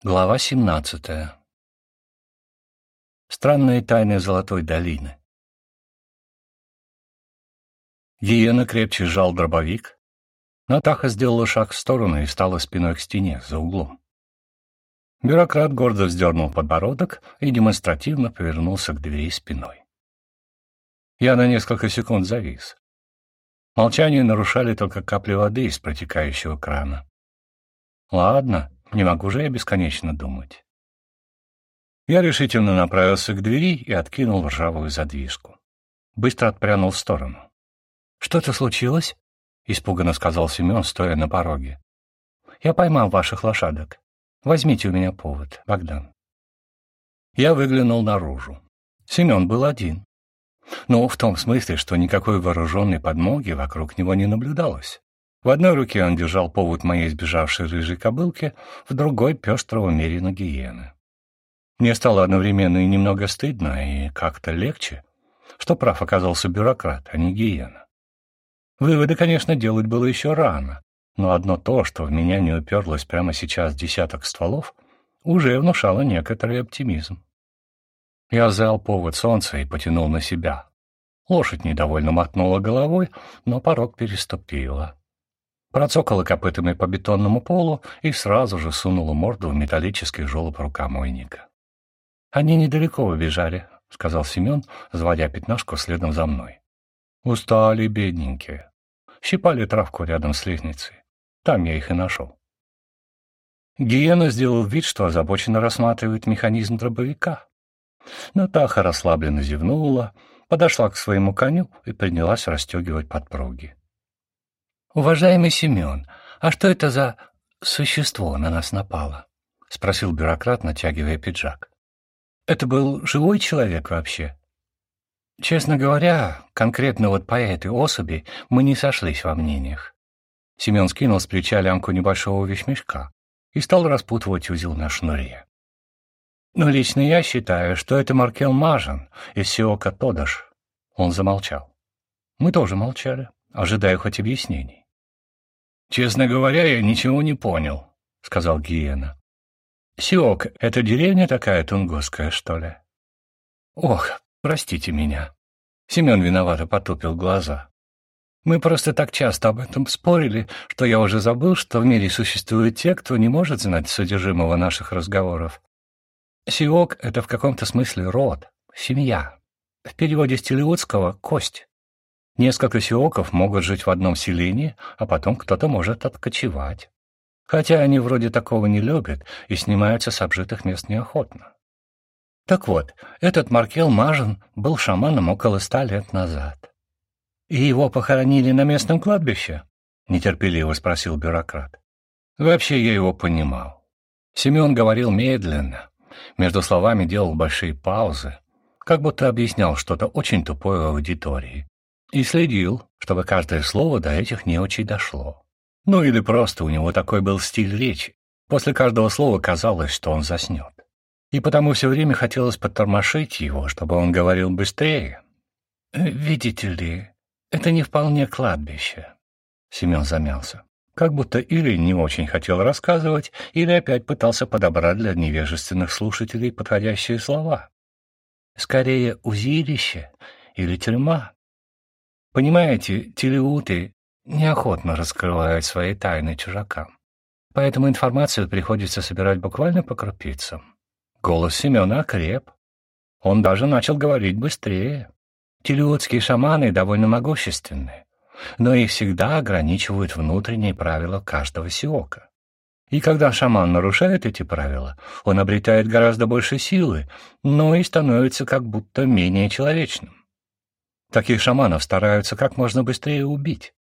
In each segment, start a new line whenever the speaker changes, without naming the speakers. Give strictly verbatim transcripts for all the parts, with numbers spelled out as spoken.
Глава семнадцатая. Странные тайны Золотой долины. Гиена крепче сжал дробовик, но Таха сделала шаг в сторону и стала спиной к стене, за углом. Бюрократ гордо вздернул подбородок и демонстративно повернулся к двери спиной. Я на несколько секунд завис. Молчание нарушали только капли воды из протекающего крана. Ладно, не могу же я бесконечно думать. Я решительно направился к двери и откинул ржавую задвижку. Быстро отпрянул в сторону. «Что-то случилось?» — испуганно сказал Семен, стоя на пороге. «Я поймал ваших лошадок. Возьмите у меня повод, Богдан». Я выглянул наружу. Семен был один. Ну, в том смысле, что никакой вооруженной подмоги вокруг него не наблюдалось. В одной руке он держал повод моей сбежавшей рыжей кобылки, в другой — пестрого мерина гиены. Мне стало одновременно и немного стыдно, и как-то легче, что прав оказался бюрократ, а не гиена. Выводы, конечно, делать было еще рано, но одно то, что в меня не уперлось прямо сейчас десяток стволов, уже внушало некоторый оптимизм. Я взял повод солнца и потянул на себя. Лошадь недовольно мотнула головой, но порог переступила. Процокала копытами по бетонному полу и сразу же сунула морду в металлический желоб рукомойника. «Они недалеко убежали», — сказал Семен, заводя пятнашку следом за мной. «Устали, бедненькие. Щипали травку рядом с лестницей. Там я их и нашел». Гиена сделал вид, что озабоченно рассматривает механизм дробовика. Но Таха расслабленно зевнула, подошла к своему коню и принялась расстегивать подпруги. «Уважаемый Семен, а что это за существо на нас напало?» — спросил бюрократ, натягивая пиджак. «Это был живой человек вообще?» «Честно говоря, конкретно вот по этой особи мы не сошлись во мнениях». Семен скинул с плеча лямку небольшого вещмешка и стал распутывать узел на шнуре. «Но лично я считаю, что это Маркел Мажен из Сиока Тодаш». Он замолчал. Мы тоже молчали, ожидая хоть объяснений. «Честно говоря, я ничего не понял», — сказал гиена. «Сиок — это деревня такая тунгусская, что ли?» «Ох, простите меня». Семен виновато потупил глаза. «Мы просто так часто об этом спорили, что я уже забыл, что в мире существуют те, кто не может знать содержимого наших разговоров. Сиок — это в каком-то смысле род, семья. В переводе с телеутского — кость. Несколько сиоков могут жить в одном селении, а потом кто-то может откочевать. Хотя они вроде такого не любят и снимаются с обжитых мест неохотно. Так вот, этот Маркел Мажен был шаманом около ста лет назад. «И его похоронили на местном кладбище?» — нетерпеливо спросил бюрократ. Вообще я его понимал. Семен говорил медленно, между словами делал большие паузы, как будто объяснял что-то очень тупое аудитории. И следил, чтобы каждое слово до этих неучей дошло. Ну или просто у него такой был стиль речи. После каждого слова казалось, что он заснет. И потому все время хотелось подтормошить его, чтобы он говорил быстрее. «Видите ли, это не вполне кладбище», — Семен замялся. Как будто или не очень хотел рассказывать, или опять пытался подобрать для невежественных слушателей подходящие слова. «Скорее, узилище или тюрьма. Понимаете, телеуты неохотно раскрывают свои тайны чужакам, поэтому информацию приходится собирать буквально по крупицам». Голос Семена окреп. Он даже начал говорить быстрее. Телеутские шаманы довольно могущественны, но их всегда ограничивают внутренние правила каждого сиока. И когда шаман нарушает эти правила, он обретает гораздо больше силы, но и становится как будто менее человечным. Таких шаманов стараются как можно быстрее убить.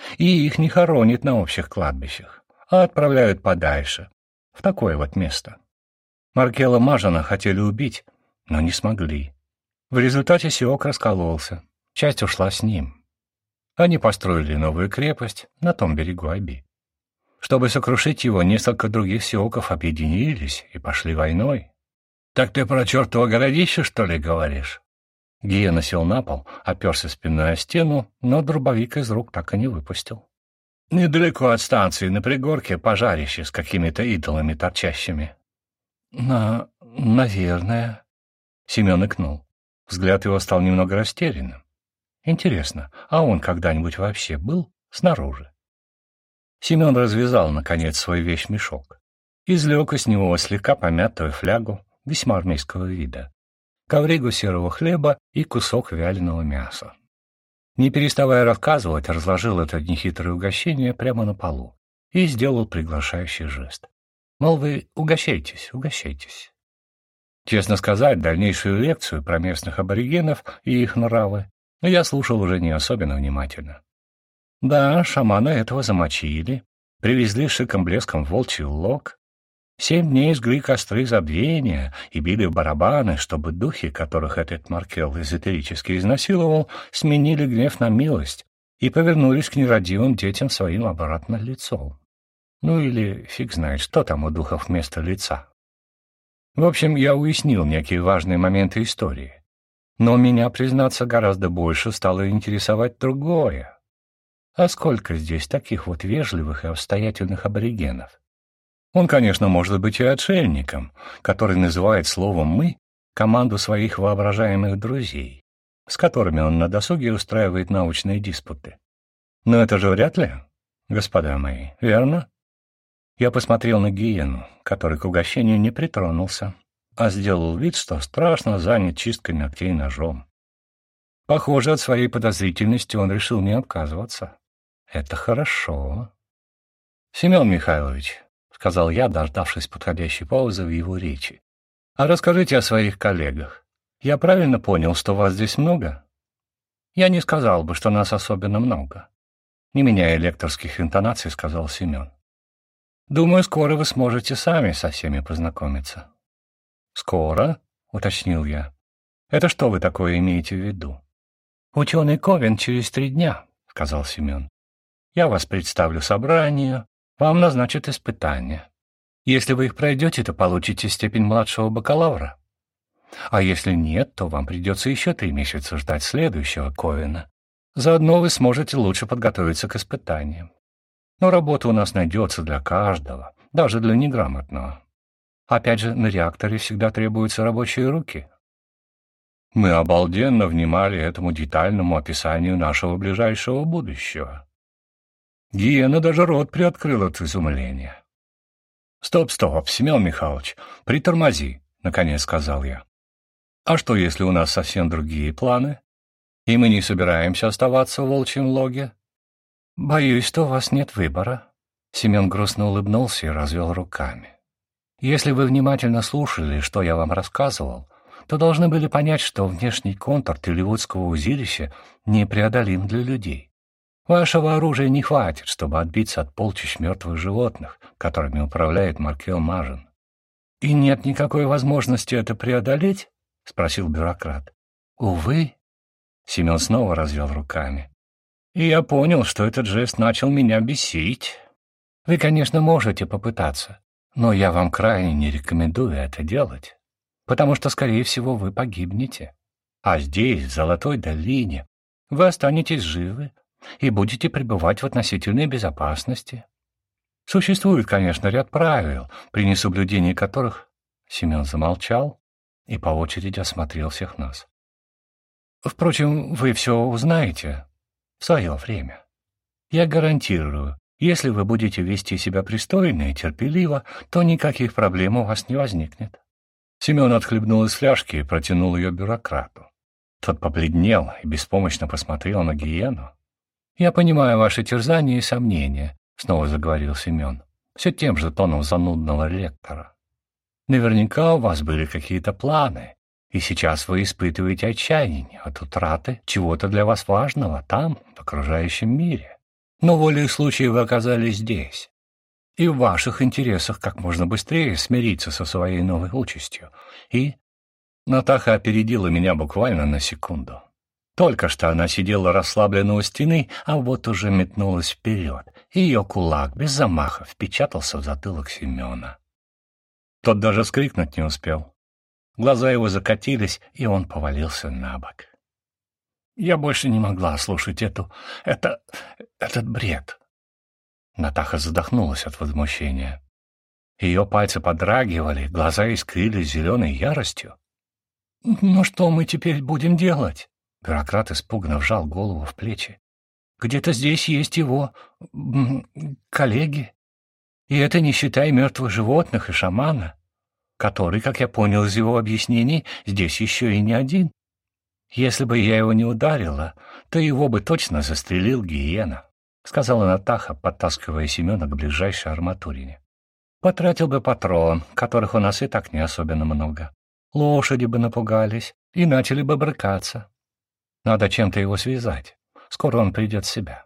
И их не хоронят на общих кладбищах, а отправляют подальше, в такое вот место. Маркела Мажена хотели убить, но не смогли. В результате сиок раскололся, часть ушла с ним. Они построили новую крепость на том берегу Аби. Чтобы сокрушить его, несколько других сиоков объединились и пошли войной. «Так ты про чертово городище, что ли, говоришь?» Гиена сел на пол, оперся спиной о стену, но дробовик из рук так и не выпустил. «Недалеко от станции, на пригорке, пожарище с какими-то идолами торчащими. На... наверное. Семен икнул. Взгляд его стал немного растерянным. Интересно, а он когда-нибудь вообще был снаружи? Семен развязал, наконец, свой вещмешок. Извлек из него слегка помятую флягу весьма армейского вида, ковригу серого хлеба и кусок вяленого мяса. Не переставая рассказывать, разложил это нехитрое угощение прямо на полу и сделал приглашающий жест. Мол, вы угощайтесь, угощайтесь. Честно сказать, дальнейшую лекцию про местных аборигенов и их нравы я слушал уже не особенно внимательно. Да, шамана этого замочили, привезли с шиком-блеском в волчий лог, семь дней жгли костры забвения и били в барабаны, чтобы духи, которых этот Маркел эзотерически изнасиловал, сменили гнев на милость и повернулись к нерадивым детям своим обратно лицом. Ну или фиг знает, что там у духов вместо лица. В общем, я уяснил некие важные моменты истории. Но меня, признаться, гораздо больше стало интересовать другое. А сколько здесь таких вот вежливых и обстоятельных аборигенов? Он, конечно, может быть и отшельником, который называет словом «мы» команду своих воображаемых друзей, с которыми он на досуге устраивает научные диспуты. Но это же вряд ли, господа мои, верно? Я посмотрел на гиену, который к угощению не притронулся, а сделал вид, что страшно занят чисткой ногтей ножом. Похоже, от своей подозрительности он решил не отказываться. Это хорошо. — Семен Михайлович, — сказал я, дождавшись подходящей паузы в его речи, — а расскажите о своих коллегах. Я правильно понял, что вас здесь много? Я не сказал бы, что нас особенно много. Не меняя лекторских интонаций, сказал Семен. Думаю, скоро вы сможете сами со всеми познакомиться. — Скоро? — уточнил я. — Это что вы такое имеете в виду? — Ученый Ковен через три дня, — сказал Семен. — Я вас представлю собранию, вам назначат испытания. Если вы их пройдете, то получите степень младшего бакалавра. А если нет, то вам придется еще три месяца ждать следующего Ковена. Заодно вы сможете лучше подготовиться к испытаниям. Но работа у нас найдется для каждого, даже для неграмотного. Опять же, на реакторе всегда требуются рабочие руки. Мы обалденно внимали этому детальному описанию нашего ближайшего будущего. Гиена даже рот приоткрыл от изумления. «Стоп, стоп, Семен Михайлович, притормози», — наконец сказал я. «А что, если у нас совсем другие планы, и мы не собираемся оставаться в волчьем логе?» «Боюсь, что у вас нет выбора». Семен грустно улыбнулся и развел руками. «Если вы внимательно слушали, что я вам рассказывал, то должны были понять, что внешний контур Телевудского узилища непреодолим для людей. Вашего оружия не хватит, чтобы отбиться от полчищ мертвых животных, которыми управляет Маркел Мажен». «И нет никакой возможности это преодолеть?» — спросил бюрократ. «Увы». Семен снова развел руками. И я понял, что этот жест начал меня бесить. Вы, конечно, можете попытаться, но я вам крайне не рекомендую это делать, потому что, скорее всего, вы погибнете. А здесь, в Золотой долине, вы останетесь живы и будете пребывать в относительной безопасности. Существует, конечно, ряд правил, при несоблюдении которых... Семен замолчал и по очереди осмотрел всех нас. Впрочем, вы все узнаете в свое время. Я гарантирую, если вы будете вести себя пристойно и терпеливо, то никаких проблем у вас не возникнет. Семен отхлебнул из фляжки и протянул ее бюрократу. Тот побледнел и беспомощно посмотрел на гиену. «Я понимаю ваши терзания и сомнения», — снова заговорил Семен, все тем же тоном занудного лектора. «Наверняка у вас были какие-то планы, и сейчас вы испытываете отчаяние от утраты чего-то для вас важного там, в окружающем мире. Но волей случая вы оказались здесь. И в ваших интересах как можно быстрее смириться со своей новой участью. И...» Натаха опередила меня буквально на секунду. Только что она сидела расслабленно у стены, а вот уже метнулась вперед, и ее кулак без замаха впечатался в затылок Семена. Тот даже вскрикнуть не успел. Глаза его закатились, и он повалился на бок. Я больше не могла слушать эту... это... этот бред. Натаха задохнулась от возмущения. Ее пальцы подрагивали, глаза искрились зеленой яростью. «Ну что мы теперь будем делать?» Бюрократ испуганно вжал голову в плечи. «Где-то здесь есть его... коллеги. И это не считая мертвых животных и шамана, который, как я понял из его объяснений, здесь еще и не один. Если бы я его не ударила, то его бы точно застрелил гиена», — сказала Натаха, подтаскивая Семена к ближайшей арматурине. «Потратил бы патрон, которых у нас и так не особенно много. Лошади бы напугались и начали бы брыкаться. Надо чем-то его связать. Скоро он придет в себя».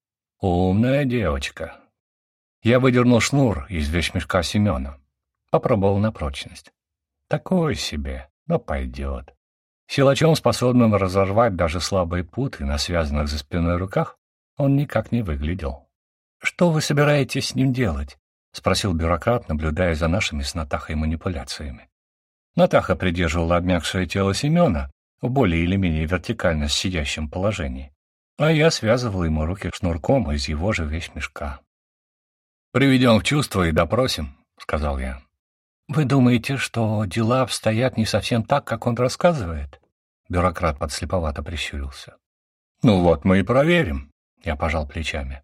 «Умная девочка». Я выдернул шнур из вещмешка Семена. Попробовал на прочность. Такой себе, но пойдет. Силачом, способным разорвать даже слабые путы на связанных за спиной руках, он никак не выглядел. «Что вы собираетесь с ним делать?» — спросил бюрократ, наблюдая за нашими с Натахой манипуляциями. Натаха придерживала обмякшее тело Семена в более или менее вертикально сидящем положении, а я связывал ему руки шнурком из его же вещмешка. «Приведем в чувство и допросим», — сказал я. «Вы думаете, что дела обстоят не совсем так, как он рассказывает?» Бюрократ подслеповато прищурился. «Ну вот мы и проверим», — я пожал плечами.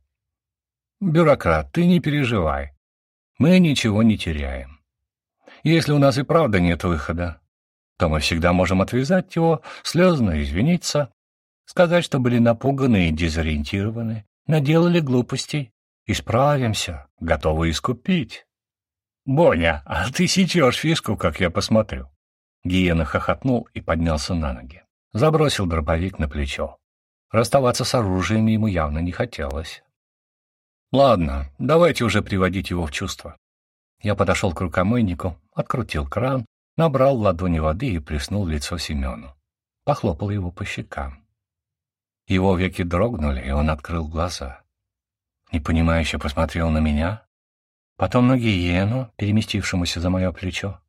«Бюрократ, ты не переживай. Мы ничего не теряем. Если у нас и правда нет выхода, то мы всегда можем отвязать его, слезно извиниться, сказать, что были напуганы и дезориентированы, наделали глупостей. Исправимся, готовы искупить». «Боня, а ты сечешь фишку, как я посмотрю». Гиена хохотнул и поднялся на ноги. Забросил дробовик на плечо. Расставаться с оружием ему явно не хотелось. «Ладно, давайте уже приводить его в чувство». Я подошел к рукомойнику, открутил кран, набрал в ладони воды и плеснул в лицо Семену. Похлопал его по щекам. Его веки дрогнули, и он открыл глаза. Непонимающе посмотрел на меня, потом на гиену, переместившемуся за мое плечо.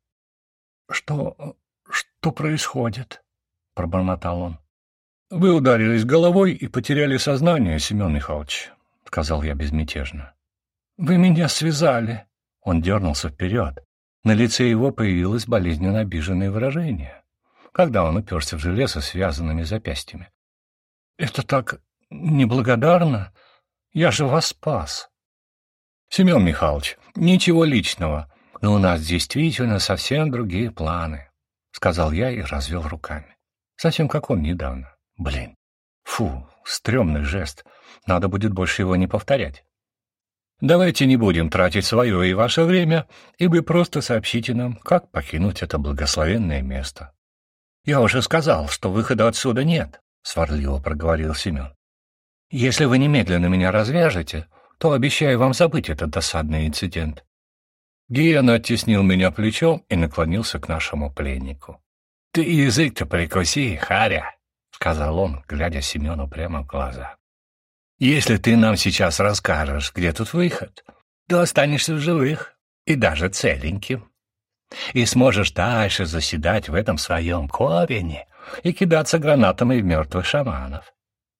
«Что... что происходит?» — пробормотал он. «Вы ударились головой и потеряли сознание, Семен Михайлович», — сказал я безмятежно. «Вы меня связали». Он дернулся вперед. На лице его появилось болезненно обиженное выражение, когда он уперся в железо связанными запястьями. «Это так неблагодарно. Я же вас спас». «Семен Михайлович, ничего личного, но у нас действительно совсем другие планы», — сказал я и развел руками. Совсем как он недавно. Блин. Фу, стрёмный жест. Надо будет больше его не повторять. «Давайте не будем тратить свое и ваше время, и вы просто сообщите нам, как покинуть это благословенное место». «Я уже сказал, что выхода отсюда нет», — сварливо проговорил Семен. «Если вы немедленно меня развяжете, то обещаю вам забыть этот досадный инцидент». Гиена оттеснил меня плечом и наклонился к нашему пленнику. «Ты язык-то прикуси, Харя», — сказал он, глядя Семену прямо в глаза. «Если ты нам сейчас расскажешь, где тут выход, то останешься в живых и даже целеньким. И сможешь дальше заседать в этом своем ковене и кидаться гранатами в мертвых шаманов.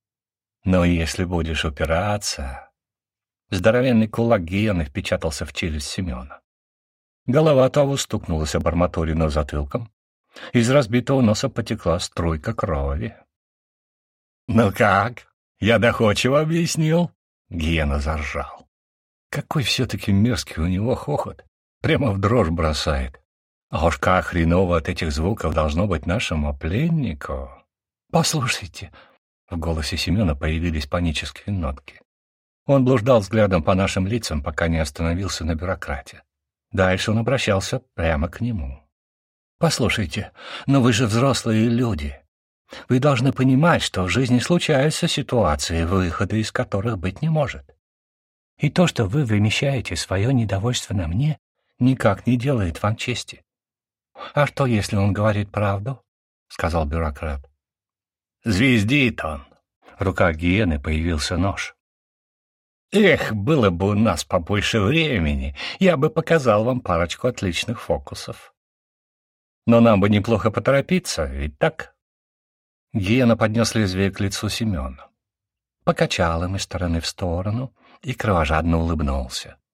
Но если будешь упираться...» Здоровенный кулак гиены впечатался в челюсть Семена. Голова того стукнулась об арматурину затылком. Из разбитого носа потекла струйка крови. «Ну как? Я доходчиво объяснил?» Гиена заржал. Какой все-таки мерзкий у него хохот. Прямо в дрожь бросает. А уж как хреново от этих звуков должно быть нашему пленнику. «Послушайте». В голосе Семена появились панические нотки. Он блуждал взглядом по нашим лицам, пока не остановился на бюрократе. Дальше он обращался прямо к нему. «Послушайте, но вы же взрослые люди. Вы должны понимать, что в жизни случаются ситуации, выхода из которых быть не может. И то, что вы вымещаете свое недовольство на мне, никак не делает вам чести». «А что, если он говорит правду?» — сказал бюрократ. «Звездит он». В руках гиены появился нож. «Эх, было бы у нас побольше времени, я бы показал вам парочку отличных фокусов. Но нам бы неплохо поторопиться, ведь так?» Гиена поднес лезвие к лицу Семена, покачал им из стороны в сторону и кровожадно улыбнулся.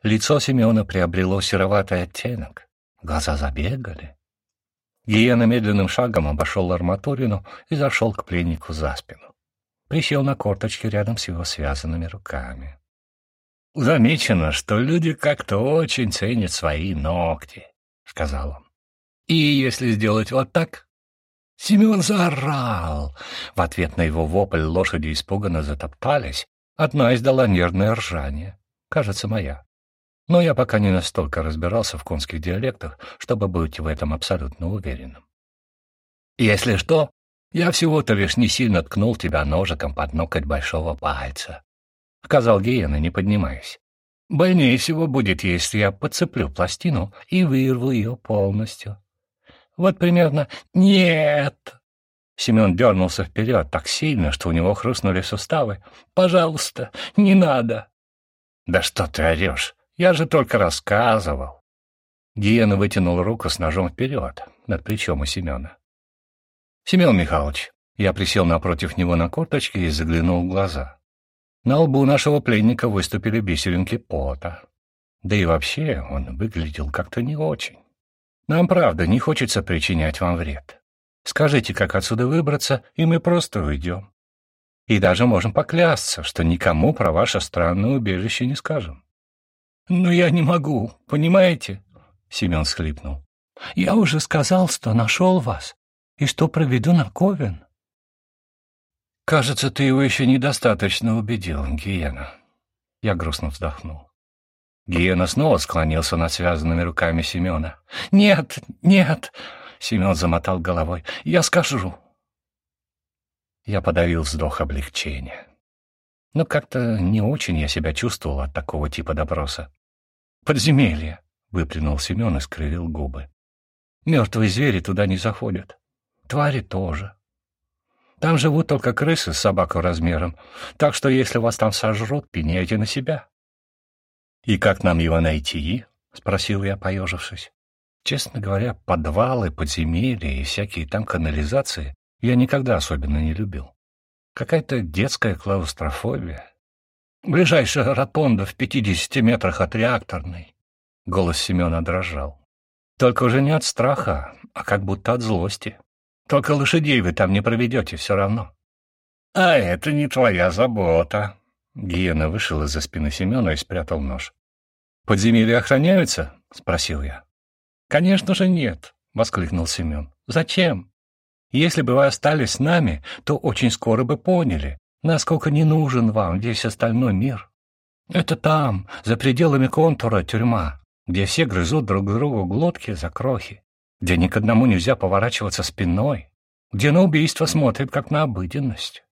Лицо Семена приобрело сероватый оттенок, глаза забегали. Гиена медленным шагом обошел арматурину и зашел к пленнику за спину. Присел на корточки рядом с его связанными руками. «Замечено, что люди как-то очень ценят свои ногти», — сказал он. «И если сделать вот так...» Семен заорал. В ответ на его вопль лошади испуганно затоптались. Одна издала нервное ржание. Кажется, моя. Но я пока не настолько разбирался в конских диалектах, чтобы быть в этом абсолютно уверенным. «Если что, я всего-то лишь не сильно ткнул тебя ножиком под ноготь большого пальца», — сказал Гиена, не поднимаясь. «Больнее всего будет, если я подцеплю пластину и вырву ее полностью. Вот примерно... Нет!» Семен дернулся вперед так сильно, что у него хрустнули суставы. «Пожалуйста, не надо!» «Да что ты орешь? Я же только рассказывал!» Гиена вытянул руку с ножом вперед, над плечом у Семена. «Семен Михайлович», я присел напротив него на корточки и заглянул в глаза. На лбу нашего пленника выступили бисеринки пота. Да и вообще он выглядел как-то не очень. Нам, правда, не хочется причинять вам вред. Скажите, как отсюда выбраться, и мы просто уйдем. И даже можем поклясться, что никому про ваше странное убежище не скажем». «Но я не могу, понимаете?» — Семен схлипнул. «Я уже сказал, что нашел вас, и что проведу на Ковен». «Кажется, ты его еще недостаточно убедил, Гиена». Я грустно вздохнул. Гиена снова склонился над связанными руками Семена. «Нет, нет!» — Семен замотал головой. «Я скажу». Я подавил вздох облегчения. Но как-то не очень я себя чувствовал от такого типа допроса. «Подземелье!» — выплюнул Семен и скривил губы. «Мертвые звери туда не заходят. Твари тоже. Там живут только крысы с собаку размером, так что если вас там сожрут, пеняйте на себя». «И как нам его найти?» — спросил я, поежившись. Честно говоря, подвалы, подземелья и всякие там канализации я никогда особенно не любил. Какая-то детская клаустрофобия. «Ближайшая ротонда в пятидесяти метрах от реакторной». Голос Семена дрожал. «Только уже не от страха, а как будто от злости. Только лошадей вы там не проведете все равно». «А это не твоя забота». Гиена вышел из-за спины Семена и спрятал нож. «Подземелья охраняются?» — спросил я. «Конечно же нет», — воскликнул Семен. «Зачем? Если бы вы остались с нами, то очень скоро бы поняли, насколько не нужен вам весь остальной мир. Это там, за пределами контура, тюрьма, где все грызут друг другу глотки за крохи, где ни к одному нельзя поворачиваться спиной, где на убийство смотрят как на обыденность».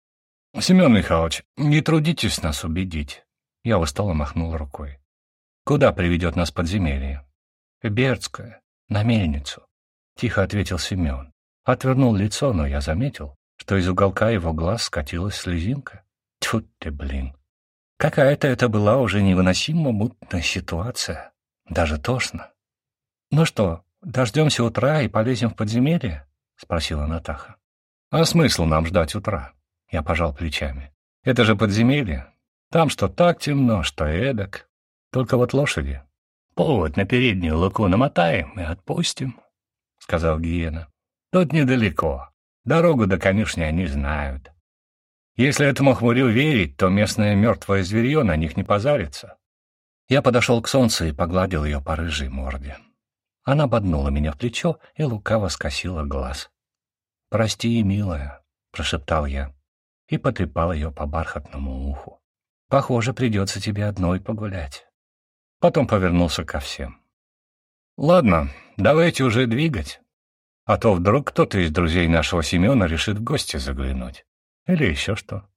«Семен Михайлович, не трудитесь нас убедить». Я устало махнул рукой. «Куда приведет нас подземелье?» «В Бердское, на мельницу», — тихо ответил Семен. Отвернул лицо, но я заметил, что из уголка его глаз скатилась слезинка. Тьфу ты, блин. Какая-то это была уже невыносимо мутная ситуация. Даже тошно. «Ну что, дождемся утра и полезем в подземелье?» — спросила Натаха. «А смысл нам ждать утра?» Я пожал плечами. «Это же подземелье. Там что так темно, что эдак. Только вот лошади. Повод на переднюю луку намотаем и отпустим», — сказал Гиена. «Тут недалеко. Дорогу до конюшни они знают. Если этому хмурю верить, то местное мертвое зверье на них не позарится». Я подошел к солнцу и погладил ее по рыжей морде. Она боднула меня в плечо и лукаво скосила глаз. «Прости, милая», — прошептал я и потрепал ее по бархатному уху. «Похоже, придется тебе одной погулять». Потом повернулся ко всем. «Ладно, давайте уже двигать. А то вдруг кто-то из друзей нашего Семена решит в гости заглянуть. Или еще что».